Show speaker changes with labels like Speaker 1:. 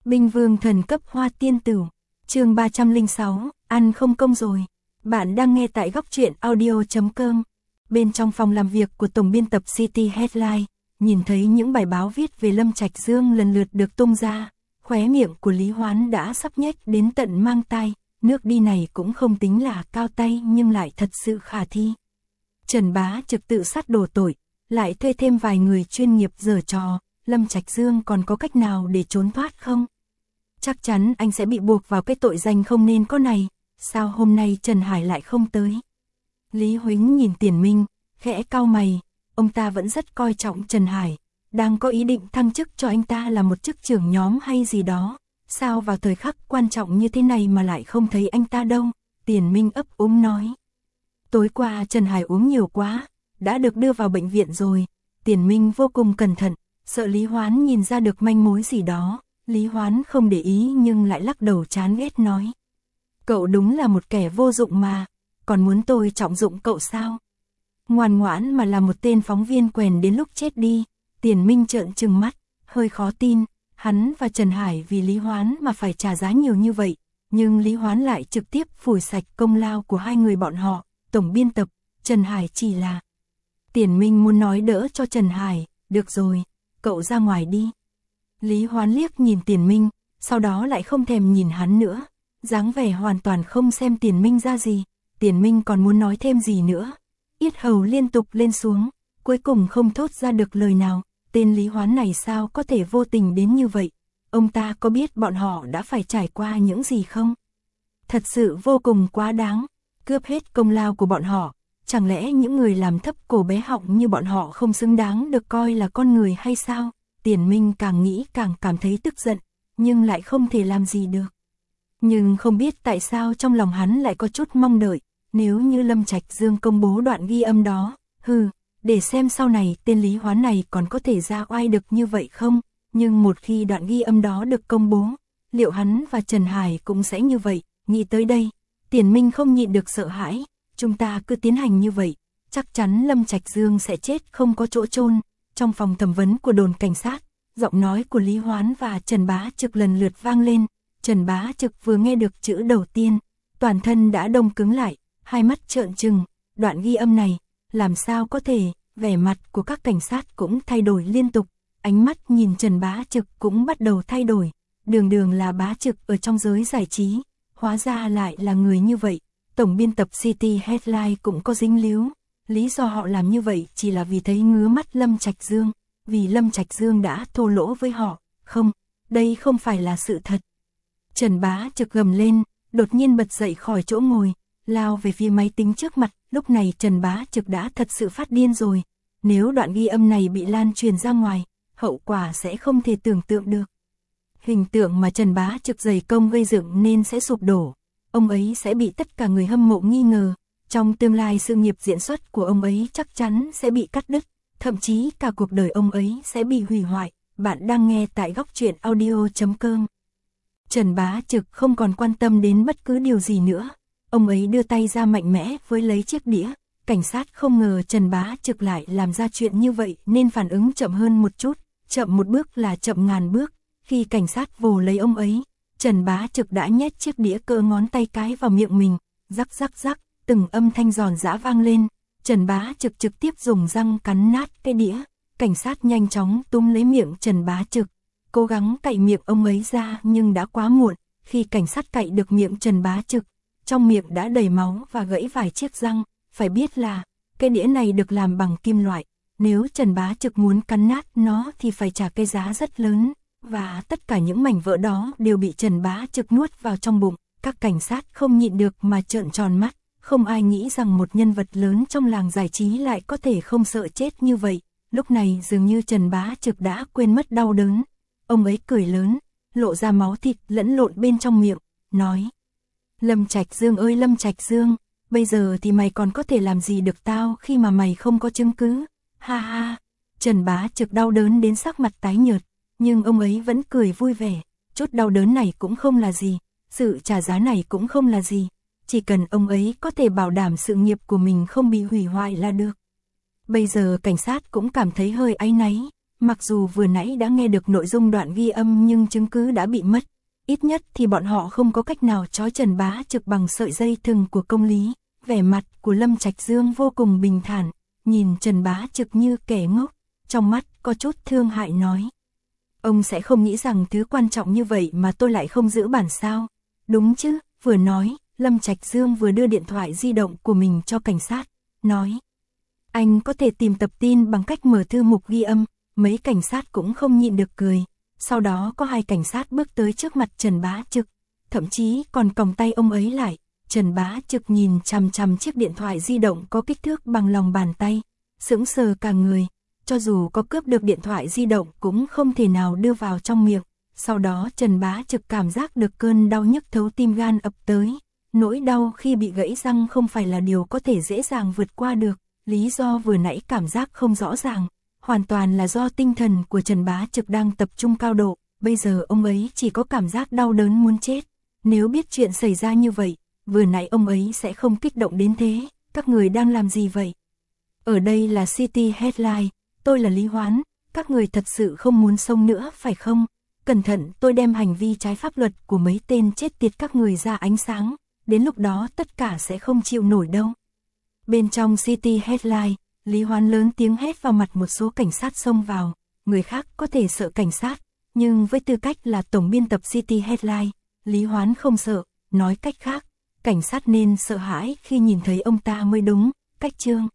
Speaker 1: Binh vương thần cấp hoa tiên tử. Chương 306, ăn không công rồi. Bạn đang nghe tại góc truyện audio.com. Bên trong phòng làm việc của tổng biên tập City Headline, nhìn thấy những bài báo viết về Lâm Trạch Dương lần lượt được tung ra, khóe miệng của Lý Hoán đã sắp nhếch đến tận mang tai, nước đi này cũng không tính là cao tay nhưng lại thật sự khả thi. Trần Bá Trực tự sát đổ tội, lại thuê thêm vài người chuyên nghiệp giở trò, Lâm Trạch Dương còn có cách nào để trốn thoát không? Chắc chắn anh sẽ bị buộc vào cái tội danh không nên có này, sao hôm nay Trần Hải lại không tới? Lý Huỳnh nhìn Tiền Minh, khẽ cau mày, ông ta vẫn rất coi trọng Trần Hải, đang có ý định thăng chức cho anh ta là một chức trưởng nhóm hay gì đó, sao vào thời khắc quan trọng như thế này mà lại không thấy anh ta đâu? Tiền Minh ấp úng nói. Tối qua Trần Hải uống nhiều quá, đã được đưa vào bệnh viện rồi. Tiền Minh vô cùng cẩn thận, sợ Lý Hoán nhìn ra được manh mối gì đó. Lý Hoán không để ý nhưng lại lắc đầu chán ghét nói. Cậu đúng là một kẻ vô dụng mà, còn muốn tôi trọng dụng cậu sao? Ngoan ngoãn mà là một tên phóng viên quèn đến lúc chết đi. Tiền Minh trợn trừng mắt, hơi khó tin, hắn và Trần Hải vì Lý Hoán mà phải trả giá nhiều như vậy, nhưng Lý Hoán lại trực tiếp phủi sạch công lao của hai người bọn họ. Tổng biên tập, Trần Hải chỉ là... Tiền Minh muốn nói đỡ cho Trần Hải, được rồi, cậu ra ngoài đi. Lý Hoán liếc nhìn Tiền Minh, sau đó lại không thèm nhìn hắn nữa, dáng vẻ hoàn toàn không xem Tiền Minh ra gì. Tiền Minh còn muốn nói thêm gì nữa, yết hầu liên tục lên xuống, cuối cùng không thốt ra được lời nào. Tên Lý Hoán này sao có thể vô tình đến như vậy? Ông ta có biết bọn họ đã phải trải qua những gì không? Thật sự vô cùng quá đáng, cướp hết công lao của bọn họ. Chẳng lẽ những người làm thấp cổ bé họng như bọn họ không xứng đáng được coi là con người hay sao? Tiền Minh càng nghĩ càng cảm thấy tức giận, nhưng lại không thể làm gì được. Nhưng không biết tại sao trong lòng hắn lại có chút mong đợi, nếu như Lâm Trạch Dương công bố đoạn ghi âm đó, để xem sau này tên Lý Hoán này còn có thể ra oai được như vậy không? Nhưng một khi đoạn ghi âm đó được công bố, liệu hắn và Trần Hải cũng sẽ như vậy? Nghĩ tới đây, Tiền Minh không nhịn được sợ hãi. Chúng ta cứ tiến hành như vậy, chắc chắn Lâm Trạch Dương sẽ chết không có chỗ chôn. Trong phòng thẩm vấn của đồn cảnh sát, giọng nói của Lý Hoán và Trần Bá Trực lần lượt vang lên. Trần Bá Trực vừa nghe được chữ đầu tiên, toàn thân đã đông cứng lại, hai mắt trợn trừng. Đoạn ghi âm này, làm sao có thể? Vẻ mặt của các cảnh sát cũng thay đổi liên tục, ánh mắt nhìn Trần Bá Trực cũng bắt đầu thay đổi. Đường đường là Bá Trực ở trong giới giải trí, hóa ra lại là người như vậy. Tổng biên tập City Headline cũng có dính líu. Lý do họ làm như vậy chỉ là vì thấy ngứa mắt Lâm Trạch Dương, vì Lâm Trạch Dương đã thô lỗ với họ. Không, đây không phải là sự thật. Trần Bá Trực gầm lên, đột nhiên bật dậy khỏi chỗ ngồi, lao về phía máy tính trước mặt. Lúc này Trần Bá Trực đã thật sự phát điên rồi. Nếu đoạn ghi âm này bị lan truyền ra ngoài, hậu quả sẽ không thể tưởng tượng được. Hình tượng mà Trần Bá Trực dày công gây dựng nên sẽ sụp đổ. Ông ấy sẽ bị tất cả người hâm mộ nghi ngờ, trong tương lai sự nghiệp diễn xuất của ông ấy chắc chắn sẽ bị cắt đứt, thậm chí cả cuộc đời ông ấy sẽ bị hủy hoại. Bạn đang nghe tại góc truyện audio.com. Trần Bá Trực không còn quan tâm đến bất cứ điều gì nữa, ông ấy đưa tay ra mạnh mẽ với lấy chiếc đĩa. Cảnh sát không ngờ Trần Bá Trực lại làm ra chuyện như vậy nên phản ứng chậm hơn một chút, chậm một bước là chậm ngàn bước. Khi cảnh sát vồ lấy ông ấy, Trần Bá Trực đã nhét chiếc đĩa cỡ ngón tay cái vào miệng mình, rắc rắc rắc, từng âm thanh giòn giã vang lên. Trần Bá Trực trực tiếp dùng răng cắn nát cái đĩa. Cảnh sát nhanh chóng túm lấy miệng Trần Bá Trực, cố gắng cạy miệng ông ấy ra nhưng đã quá muộn. Khi cảnh sát cạy được miệng Trần Bá Trực, trong miệng đã đầy máu và gãy vài chiếc răng. Phải biết là, cái đĩa này được làm bằng kim loại, nếu Trần Bá Trực muốn cắn nát nó thì phải trả cái giá rất lớn. Và tất cả những mảnh vỡ đó đều bị Trần Bá Trực nuốt vào trong bụng. Các cảnh sát không nhịn được mà trợn tròn mắt. Không ai nghĩ rằng một nhân vật lớn trong làng giải trí lại có thể không sợ chết như vậy. Lúc này dường như Trần Bá Trực đã quên mất đau đớn. Ông ấy cười lớn, lộ ra máu thịt lẫn lộn bên trong miệng, nói: Lâm Trạch Dương ơi Lâm Trạch Dương, bây giờ thì mày còn có thể làm gì được tao khi mà mày không có chứng cứ? Ha ha. Trần Bá Trực đau đớn đến sắc mặt tái nhợt, nhưng ông ấy vẫn cười vui vẻ. Chút đau đớn này cũng không là gì, sự trả giá này cũng không là gì, chỉ cần ông ấy có thể bảo đảm sự nghiệp của mình không bị hủy hoại là được. Bây giờ cảnh sát cũng cảm thấy hơi áy náy, Mặc dù vừa nãy đã nghe được nội dung đoạn ghi âm nhưng chứng cứ đã bị mất. Ít nhất thì bọn họ không có cách nào trói Trần Bá Trực bằng sợi dây thừng của công lý. Vẻ mặt của Lâm Trạch Dương vô cùng bình thản, nhìn Trần Bá Trực như kẻ ngốc, trong mắt có chút thương hại nói. Ông sẽ không nghĩ rằng thứ quan trọng như vậy mà tôi lại không giữ bản sao? Đúng chứ, vừa nói, Lâm Trạch Dương vừa đưa điện thoại di động của mình cho cảnh sát, nói. Anh có thể tìm tập tin bằng cách mở thư mục ghi âm, mấy cảnh sát cũng không nhịn được cười. Sau đó có 2 cảnh sát bước tới trước mặt Trần Bá Trực, thậm chí còn còng tay ông ấy lại. Trần Bá Trực nhìn chằm chằm chiếc điện thoại di động có kích thước bằng lòng bàn tay, sững sờ cả người, cho dù có cướp được điện thoại di động cũng không thể nào đưa vào trong miệng. Sau đó Trần Bá Trực cảm giác được cơn đau nhức thấu tim gan ập tới, nỗi đau khi bị gãy răng không phải là điều có thể dễ dàng vượt qua được, lý do vừa nãy cảm giác không rõ ràng, hoàn toàn là do tinh thần của Trần Bá Trực đang tập trung cao độ, bây giờ ông ấy chỉ có cảm giác đau đớn muốn chết. Nếu biết chuyện xảy ra như vậy, vừa nãy ông ấy sẽ không kích động đến thế. Các người đang làm gì vậy? Ở đây là City Headline, tôi là Lý Hoán, các người thật sự không muốn xông nữa phải không? Cẩn thận, tôi đem hành vi trái pháp luật của mấy tên chết tiệt các người ra ánh sáng, đến lúc đó tất cả sẽ không chịu nổi đâu. Bên trong City Headline, Lý Hoán lớn tiếng hét vào mặt một số cảnh sát xông vào, người khác có thể sợ cảnh sát, nhưng với tư cách là tổng biên tập City Headline, Lý Hoán không sợ, nói cách khác, cảnh sát nên sợ hãi khi nhìn thấy ông ta mới đúng, cách chương.